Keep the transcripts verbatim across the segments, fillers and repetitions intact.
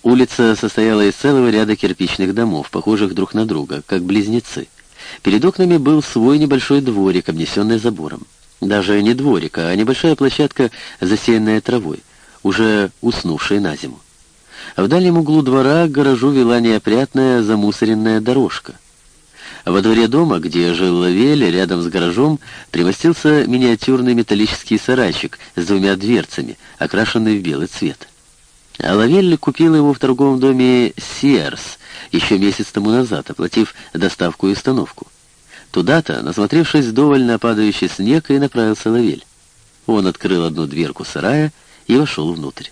Улица состояла из целого ряда кирпичных домов, похожих друг на друга, как близнецы. Перед окнами был свой небольшой дворик, обнесенный забором. Даже не дворик, а небольшая площадка, засеянная травой, уже уснувшей на зиму. В дальнем углу двора к гаражу вела неопрятная замусоренная дорожка. Во дворе дома, где жил Лавель, рядом с гаражом примостился миниатюрный металлический сарайчик с двумя дверцами, окрашенный в белый цвет. А Лавель купил его в торговом доме «Сиэрс» еще месяц тому назад, оплатив доставку и установку. Туда-то, насмотревшись вдоволь на падающий снег, и направился Лавель. Он открыл одну дверку сарая и вошел внутрь.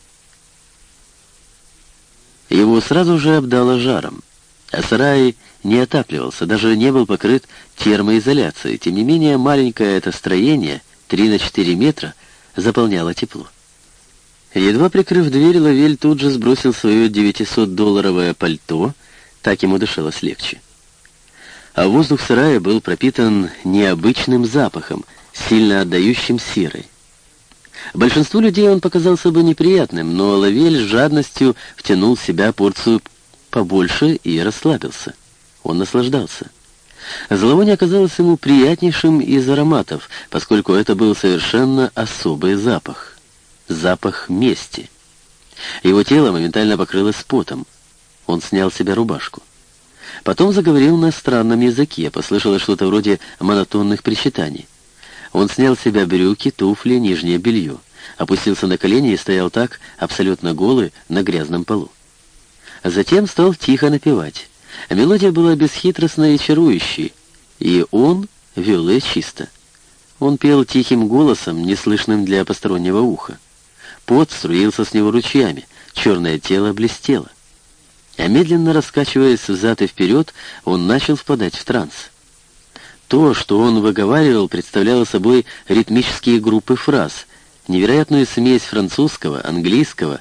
Его сразу же обдало жаром, а сарай не отапливался, даже не был покрыт термоизоляцией. Тем не менее, маленькое это строение, три на четыре метра, заполняло тепло. Едва прикрыв дверь, Лавель тут же сбросил свое девятисотдолларовое пальто, так ему дышалось легче. А воздух сарая был пропитан необычным запахом, сильно отдающим серой. Большинству людей он показался бы неприятным, но Лавель с жадностью втянул в себя порцию побольше и расслабился. Он наслаждался. Зловоние оказалось ему приятнейшим из ароматов, поскольку это был совершенно особый запах. Запах мести. Его тело моментально покрылось потом. Он снял с себя рубашку. Потом заговорил на странном языке, послышалось что-то вроде монотонных причитаний. Он снял с себя брюки, туфли, нижнее белье, опустился на колени и стоял так, абсолютно голый, на грязном полу. Затем стал тихо напевать. Мелодия была бесхитростной и чарующей, и он вел ее чисто. Он пел тихим голосом, неслышным для постороннего уха. Пот струился с него ручьями, черное тело блестело. А медленно раскачиваясь взад и вперед, он начал впадать в транс. То, что он выговаривал, представляло собой ритмические группы фраз, невероятную смесь французского, английского,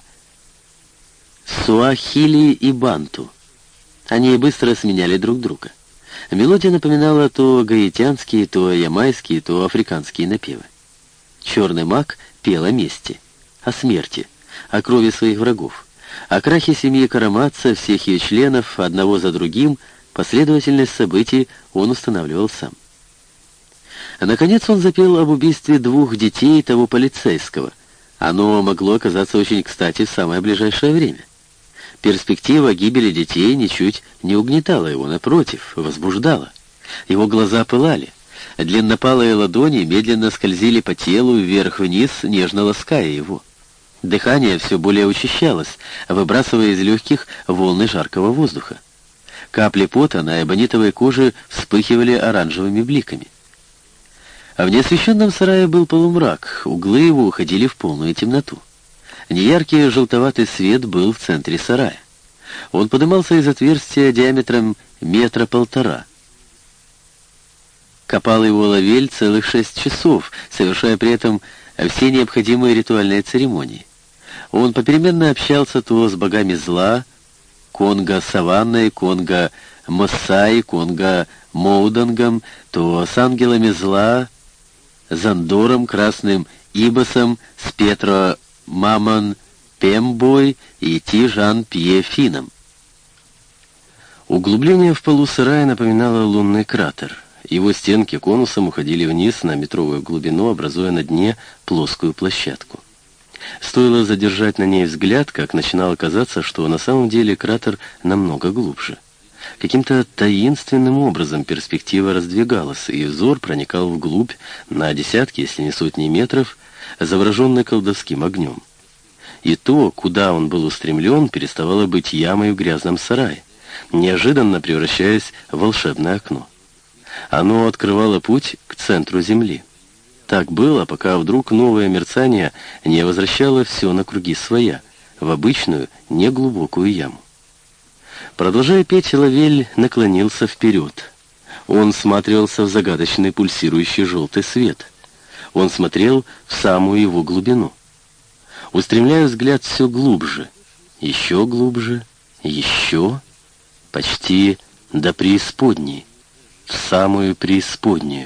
суахили и банту. Они быстро сменяли друг друга. Мелодия напоминала то гаитянские, то ямайские, то африканские напевы. Черный маг пел о мести, о смерти, о крови своих врагов, о крахе семьи Караматца, всех ее членов, одного за другим. Последовательность событий он устанавливал сам. Наконец он запел об убийстве двух детей того полицейского. Оно могло оказаться очень кстати в самое ближайшее время. Перспектива гибели детей ничуть не угнетала его, напротив, возбуждала. Его глаза пылали. Длиннопалые ладони медленно скользили по телу вверх-вниз, нежно лаская его. Дыхание все более учащалось, выбрасывая из легких волны жаркого воздуха. Капли пота на эбонитовой коже вспыхивали оранжевыми бликами. А в неосвещенном сарае был полумрак, углы его уходили в полную темноту. Неяркий желтоватый свет был в центре сарая. Он подымался из отверстия диаметром метра полтора. Копал его Лавель целых шесть часов, совершая при этом все необходимые ритуальные церемонии. Он попеременно общался то с богами зла, Конго-Саванной, Конго-Моссай, Конго-Моудангом, то с ангелами зла, Зандором, Красным Ибосом, с Петро Мамон Пембой и Ти-Жан-Пье-Фином. Углубление в полу сарая напоминало лунный кратер. Его стенки конусом уходили вниз на метровую глубину, образуя на дне плоскую площадку. Стоило задержать на ней взгляд, как начинало казаться, что на самом деле кратер намного глубже. Каким-то таинственным образом перспектива раздвигалась, и взор проникал вглубь на десятки, если не сотни метров, завороженный колдовским огнем. И то, куда он был устремлен, переставало быть ямой в грязном сарае, неожиданно превращаясь в волшебное окно. Оно открывало путь к центру земли. Так было, пока вдруг новое мерцание не возвращало все на круги своя, в обычную, неглубокую яму. Продолжая петь, Лавель наклонился вперед. Он всматривался в загадочный пульсирующий желтый свет. Он смотрел в самую его глубину. Устремляя взгляд все глубже, еще глубже, еще, почти до преисподней, в самую преисподнюю.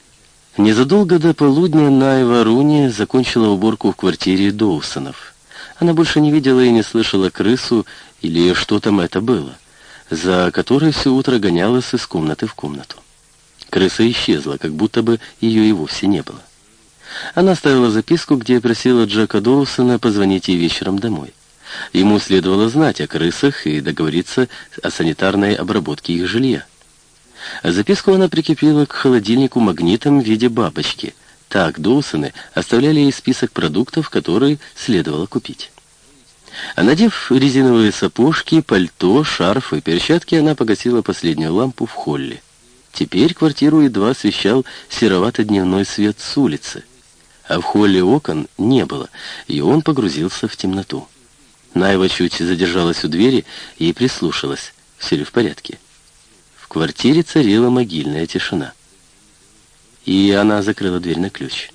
Незадолго до полудня Найва Руни закончила уборку в квартире Доусонов. Она больше не видела и не слышала крысу, или что там это было, за которой все утро гонялась из комнаты в комнату. Крыса исчезла, как будто бы ее и вовсе не было. Она оставила записку, где просила Джека Доусона позвонить ей вечером домой. Ему следовало знать о крысах и договориться о санитарной обработке их жилья. Записку она прикрепила к холодильнику магнитом в виде бабочки. Так Доусоны оставляли ей список продуктов, которые следовало купить. А надев резиновые сапожки, пальто, шарф и перчатки, она погасила последнюю лампу в холле. Теперь квартиру едва освещал серовато-дневной свет с улицы, а в холле окон не было, и он погрузился в темноту. Найва чуть задержалась у двери и прислушалась, все ли в порядке. В квартире царила могильная тишина. И она закрыла дверь на ключ.